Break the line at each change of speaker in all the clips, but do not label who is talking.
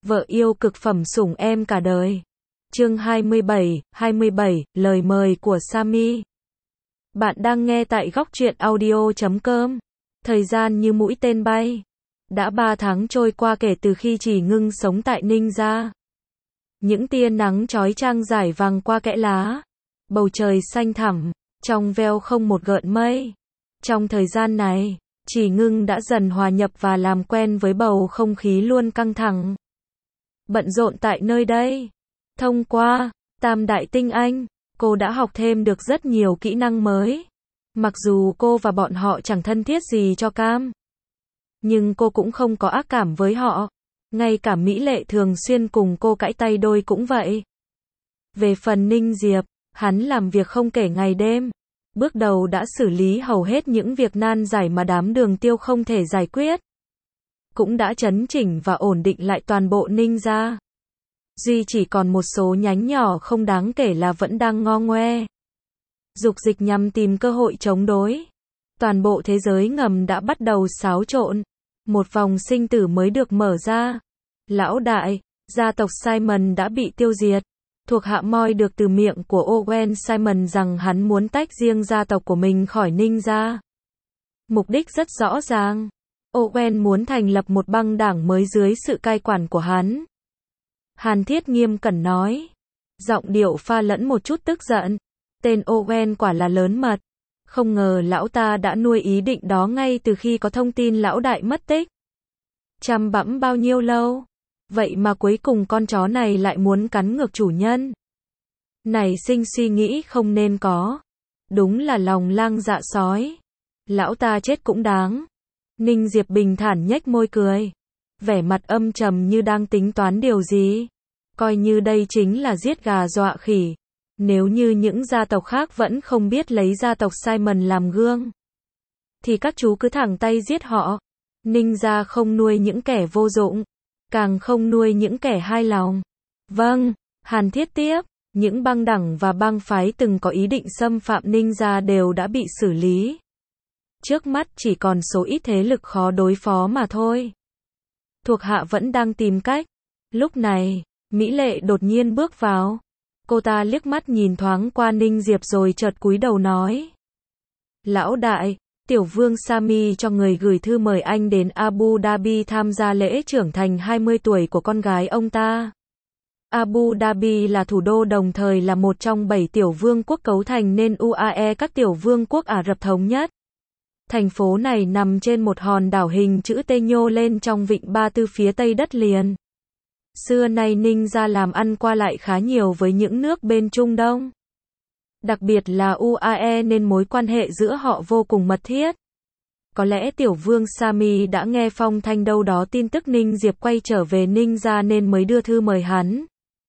Vợ yêu cực phẩm sủng em cả đời. Chương 27, lời mời của Sammy. Bạn đang nghe tại góc truyện audio.com. Thời gian như mũi tên bay. Đã 3 tháng trôi qua kể từ khi Chỉ Ngưng sống tại Ninh Gia. Những tia nắng chói chang rải vàng qua kẽ lá. Bầu trời xanh thẳm, trong veo không một gợn mây. Trong thời gian này, Chỉ Ngưng đã dần hòa nhập và làm quen với bầu không khí luôn căng thẳng. Bận rộn tại nơi đây. Thông qua Tam Đại Tinh Anh, cô đã học thêm được rất nhiều kỹ năng mới. Mặc dù cô và bọn họ chẳng thân thiết gì cho cam, nhưng cô cũng không có ác cảm với họ. Ngay cả Mỹ Lệ thường xuyên cùng cô cãi tay đôi cũng vậy. Về phần Ninh Diệp, hắn làm việc không kể ngày đêm. Bước đầu đã xử lý hầu hết những việc nan giải mà đám Đường Tiêu không thể giải quyết. Cũng đã chấn chỉnh và ổn định lại toàn bộ Ninh Gia. Duy chỉ còn một số nhánh nhỏ không đáng kể là vẫn đang ngo ngoe. Dục dịch nhằm tìm cơ hội chống đối. Toàn bộ thế giới ngầm đã bắt đầu xáo trộn. Một vòng sinh tử mới được mở ra. Lão đại, gia tộc Simon đã bị tiêu diệt. Thuộc hạ moi được từ miệng của Owen Simon rằng hắn muốn tách riêng gia tộc của mình khỏi Ninh Gia. Mục đích rất rõ ràng. Owen muốn thành lập một băng đảng mới dưới sự cai quản của hắn. Hàn Thiết nghiêm cẩn nói. Giọng điệu pha lẫn một chút tức giận. Tên Owen quả là lớn mật. Không ngờ lão ta đã nuôi ý định đó ngay từ khi có thông tin lão đại mất tích. Chăm bẵm bao nhiêu lâu. Vậy mà cuối cùng con chó này lại muốn cắn ngược chủ nhân. Nảy sinh suy nghĩ không nên có. Đúng là lòng lang dạ sói. Lão ta chết cũng đáng. Ninh Diệp bình thản nhếch môi cười. Vẻ mặt âm trầm như đang tính toán điều gì. Coi như đây chính là giết gà dọa khỉ. Nếu như những gia tộc khác vẫn không biết lấy gia tộc Simon làm gương, thì các chú cứ thẳng tay giết họ. Ninh Gia không nuôi những kẻ vô dụng, càng không nuôi những kẻ hai lòng. Vâng, Hàn Thiết tiếp. Những băng đảng và bang phái từng có ý định xâm phạm Ninh Gia đều đã bị xử lý. Trước mắt chỉ còn số ít thế lực khó đối phó mà thôi. Thuộc hạ vẫn đang tìm cách. Lúc này, Mỹ Lệ đột nhiên bước vào. Cô ta liếc mắt nhìn thoáng qua Ninh Diệp rồi chợt cúi đầu nói. Lão đại, Tiểu Vương Sammy cho người gửi thư mời anh đến Abu Dhabi tham gia lễ trưởng thành 20 tuổi của con gái ông ta. Abu Dhabi là thủ đô đồng thời là một trong 7 tiểu vương quốc cấu thành nên UAE các tiểu vương quốc Ả Rập Thống Nhất. Thành phố này nằm trên một hòn đảo hình chữ T nhô lên trong vịnh Ba Tư phía tây đất liền. Xưa nay Ninh Gia làm ăn qua lại khá nhiều với những nước bên Trung Đông. Đặc biệt là UAE nên mối quan hệ giữa họ vô cùng mật thiết. Có lẽ Tiểu Vương Sammy đã nghe phong thanh đâu đó tin tức Ninh Diệp quay trở về Ninh Gia nên mới đưa thư mời hắn.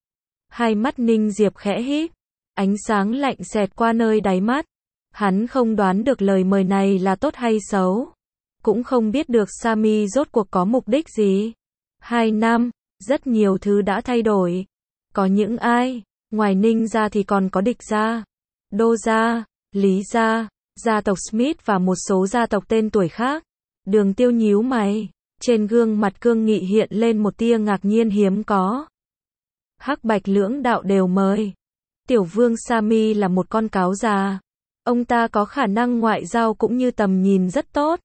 Hai mắt Ninh Diệp khẽ híp, ánh sáng lạnh xẹt qua nơi đáy mắt. Hắn không đoán được lời mời này là tốt hay xấu. Cũng không biết được Sammy rốt cuộc có mục đích gì. 2 năm, rất nhiều thứ đã thay đổi. Có những ai, ngoài Ninh Gia thì còn có Địch Gia, Đô Gia, Lý Gia, gia tộc Smith và một số gia tộc tên tuổi khác. Đường Tiêu nhíu mày, trên gương mặt cương nghị hiện lên một tia ngạc nhiên hiếm có. Hắc Bạch lưỡng đạo đều mời. Tiểu Vương Sammy là một con cáo già. Ông ta có khả năng ngoại giao cũng như tầm nhìn rất tốt.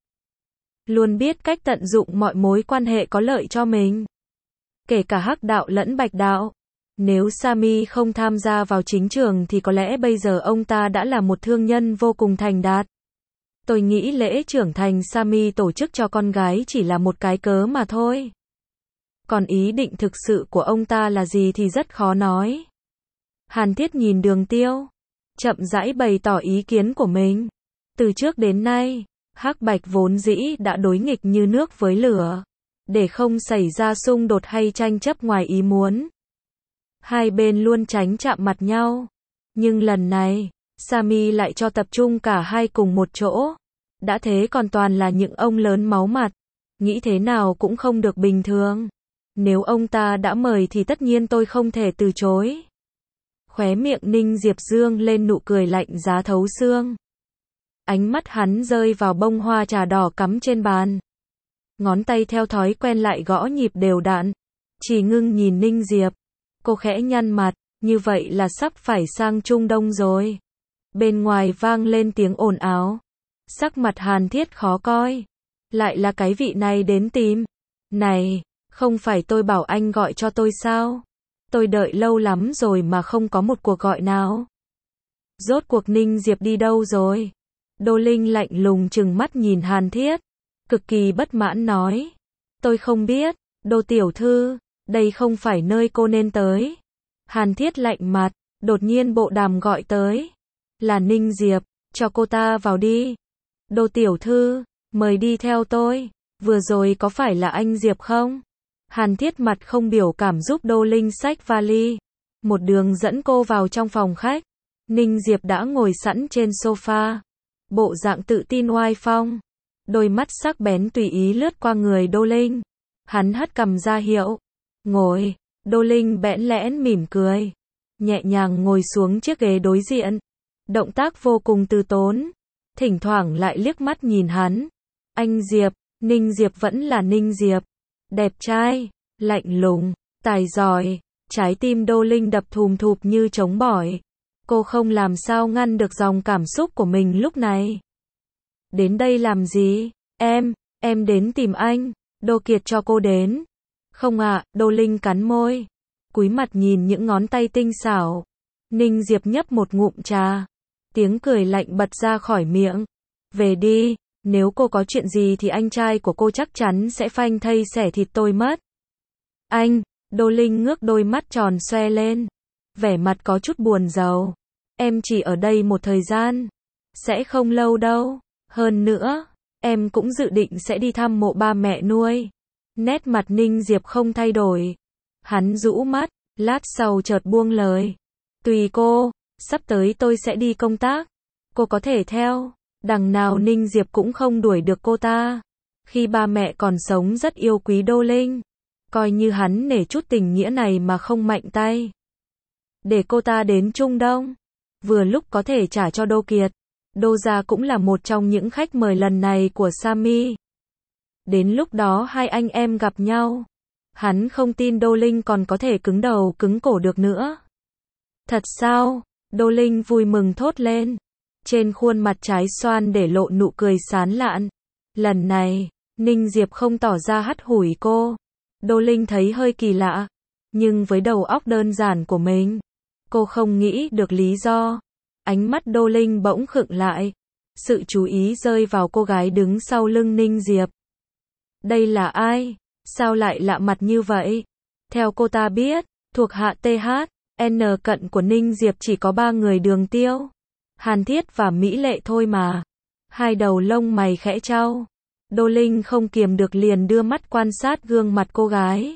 Luôn biết cách tận dụng mọi mối quan hệ có lợi cho mình. Kể cả Hắc đạo lẫn Bạch đạo. Nếu Sammy không tham gia vào chính trường thì có lẽ bây giờ ông ta đã là một thương nhân vô cùng thành đạt. Tôi nghĩ lễ trưởng thành Sammy tổ chức cho con gái chỉ là một cái cớ mà thôi. Còn ý định thực sự của ông ta là gì thì rất khó nói. Hàn Thiết nhìn Đường Tiêu, chậm rãi bày tỏ ý kiến của mình. Từ trước đến nay, Hắc Bạch vốn dĩ đã đối nghịch như nước với lửa. Để không xảy ra xung đột hay tranh chấp ngoài ý muốn, hai bên luôn tránh chạm mặt nhau. Nhưng lần này, Sammy lại cho tập trung cả hai cùng một chỗ. Đã thế còn toàn là những ông lớn máu mặt. Nghĩ thế nào cũng không được bình thường. Nếu ông ta đã mời thì tất nhiên tôi không thể từ chối. Khóe miệng Ninh Diệp dương lên nụ cười lạnh giá thấu xương. Ánh mắt hắn rơi vào bông hoa trà đỏ cắm trên bàn. Ngón tay theo thói quen lại gõ nhịp đều đặn. Chỉ Ngưng nhìn Ninh Diệp. Cô khẽ nhăn mặt, như vậy là sắp phải sang Trung Đông rồi. Bên ngoài vang lên tiếng ồn ào. Sắc mặt Hàn Thiết khó coi. Lại là cái vị này đến tìm. Này, không phải tôi bảo anh gọi cho tôi sao? Tôi đợi lâu lắm rồi mà không có một cuộc gọi nào. Rốt cuộc Ninh Diệp đi đâu rồi? Đô Linh lạnh lùng trừng mắt nhìn Hàn Thiết. Cực kỳ bất mãn nói. Tôi không biết, Đô tiểu thư, đây không phải nơi cô nên tới. Hàn Thiết lạnh mặt, đột nhiên bộ đàm gọi tới. Là Ninh Diệp, cho cô ta vào đi. Đô tiểu thư, mời đi theo tôi. Vừa rồi có phải là anh Diệp không? Hàn Thiết mặt không biểu cảm giúp Đô Linh xách vali. Một đường dẫn cô vào trong phòng khách. Ninh Diệp đã ngồi sẵn trên sofa. Bộ dạng tự tin oai phong. Đôi mắt sắc bén tùy ý lướt qua người Đô Linh. Hắn hất cằm ra hiệu. Ngồi. Đô Linh bẽn lẽn mỉm cười. Nhẹ nhàng ngồi xuống chiếc ghế đối diện. Động tác vô cùng từ tốn. Thỉnh thoảng lại liếc mắt nhìn hắn. Anh Diệp. Ninh Diệp vẫn là Ninh Diệp. Đẹp trai, lạnh lùng, tài giỏi. Trái tim Đô Linh đập thùm thụp như trống bỏi. Cô không làm sao ngăn được dòng cảm xúc của mình lúc này. Đến đây làm gì? Em đến tìm anh. Đô Kiệt cho cô đến. Không ạ, Đô Linh cắn môi. Cúi mặt nhìn những ngón tay tinh xảo. Ninh Diệp nhấp một ngụm trà. Tiếng cười lạnh bật ra khỏi miệng. Về đi, nếu cô có chuyện gì thì anh trai của cô chắc chắn sẽ phanh thây xẻ thịt tôi mất. Anh, Đô Linh ngước đôi mắt tròn xoe lên. Vẻ mặt có chút buồn rầu. Em chỉ ở đây một thời gian. Sẽ không lâu đâu. Hơn nữa, em cũng dự định sẽ đi thăm mộ ba mẹ nuôi. Nét mặt Ninh Diệp không thay đổi. Hắn rũ mắt, lát sau chợt buông lời. Tùy cô, sắp tới tôi sẽ đi công tác. Cô có thể theo. Đằng nào Ninh Diệp cũng không đuổi được cô ta. Khi ba mẹ còn sống rất yêu quý Đô Linh. Coi như hắn nể chút tình nghĩa này mà không mạnh tay. Để cô ta đến Trung Đông. Vừa lúc có thể trả cho Đô Kiệt. Đô gia cũng là một trong những khách mời lần này của Sami. Đến lúc đó hai anh em gặp nhau. Hắn không tin Đô Linh còn có thể cứng đầu cứng cổ được nữa. Thật sao? Đô Linh vui mừng thốt lên. Trên khuôn mặt trái xoan để lộ nụ cười sán lạn. Lần này, Ninh Diệp không tỏ ra hắt hủi cô. Đô Linh thấy hơi kỳ lạ. Nhưng với đầu óc đơn giản của mình, cô không nghĩ được lý do. Ánh mắt Đô Linh bỗng khựng lại. Sự chú ý rơi vào cô gái đứng sau lưng Ninh Diệp. Đây là ai? Sao lại lạ mặt như vậy? Theo cô ta biết, thuộc hạ THN cận của Ninh Diệp chỉ có 3 người Đường Tiêu, Hàn Thiết và Mỹ Lệ thôi mà. Hai đầu lông mày khẽ chau. Đô Linh không kiềm được liền đưa mắt quan sát gương mặt cô gái.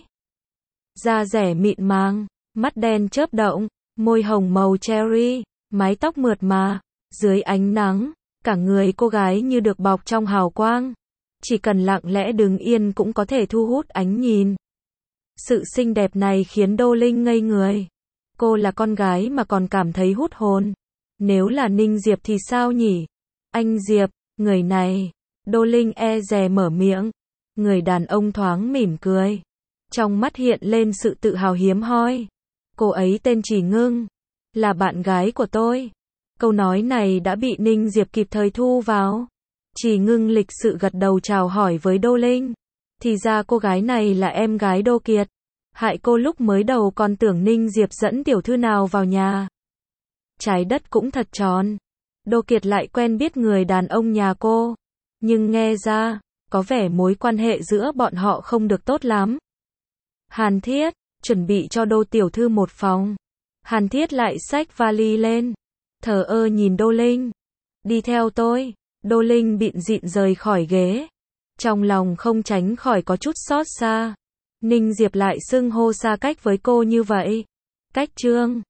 Da dẻ mịn màng, mắt đen chớp động, môi hồng màu cherry, mái tóc mượt mà. Dưới ánh nắng, cả người cô gái như được bọc trong hào quang. Chỉ cần lặng lẽ đứng yên cũng có thể thu hút ánh nhìn. Sự xinh đẹp này khiến Đô Linh ngây người. Cô là con gái mà còn cảm thấy hút hồn. Nếu là Ninh Diệp thì sao nhỉ? Anh Diệp, người này. Đô Linh e dè mở miệng. Người đàn ông thoáng mỉm cười. Trong mắt hiện lên sự tự hào hiếm hoi. Cô ấy tên Chỉ Ngưng. Là bạn gái của tôi. Câu nói này đã bị Ninh Diệp kịp thời thu vào. Chỉ Ngưng lịch sự gật đầu chào hỏi với Đô Linh. Thì ra cô gái này là em gái Đô Kiệt. Hại cô lúc mới đầu còn tưởng Ninh Diệp dẫn tiểu thư nào vào nhà. Trái đất cũng thật tròn. Đô Kiệt lại quen biết người đàn ông nhà cô. Nhưng nghe ra, có vẻ mối quan hệ giữa bọn họ không được tốt lắm. Hàn Thiết, chuẩn bị cho Đô tiểu thư một phòng. Hàn Thiết lại xách vali lên. Thờ ơ nhìn Đô Linh. Đi theo tôi. Đô Linh bịn dịn rời khỏi ghế. Trong lòng không tránh khỏi có chút xót xa. Ninh Diệp lại xưng hô xa cách với cô như vậy. Cách trương.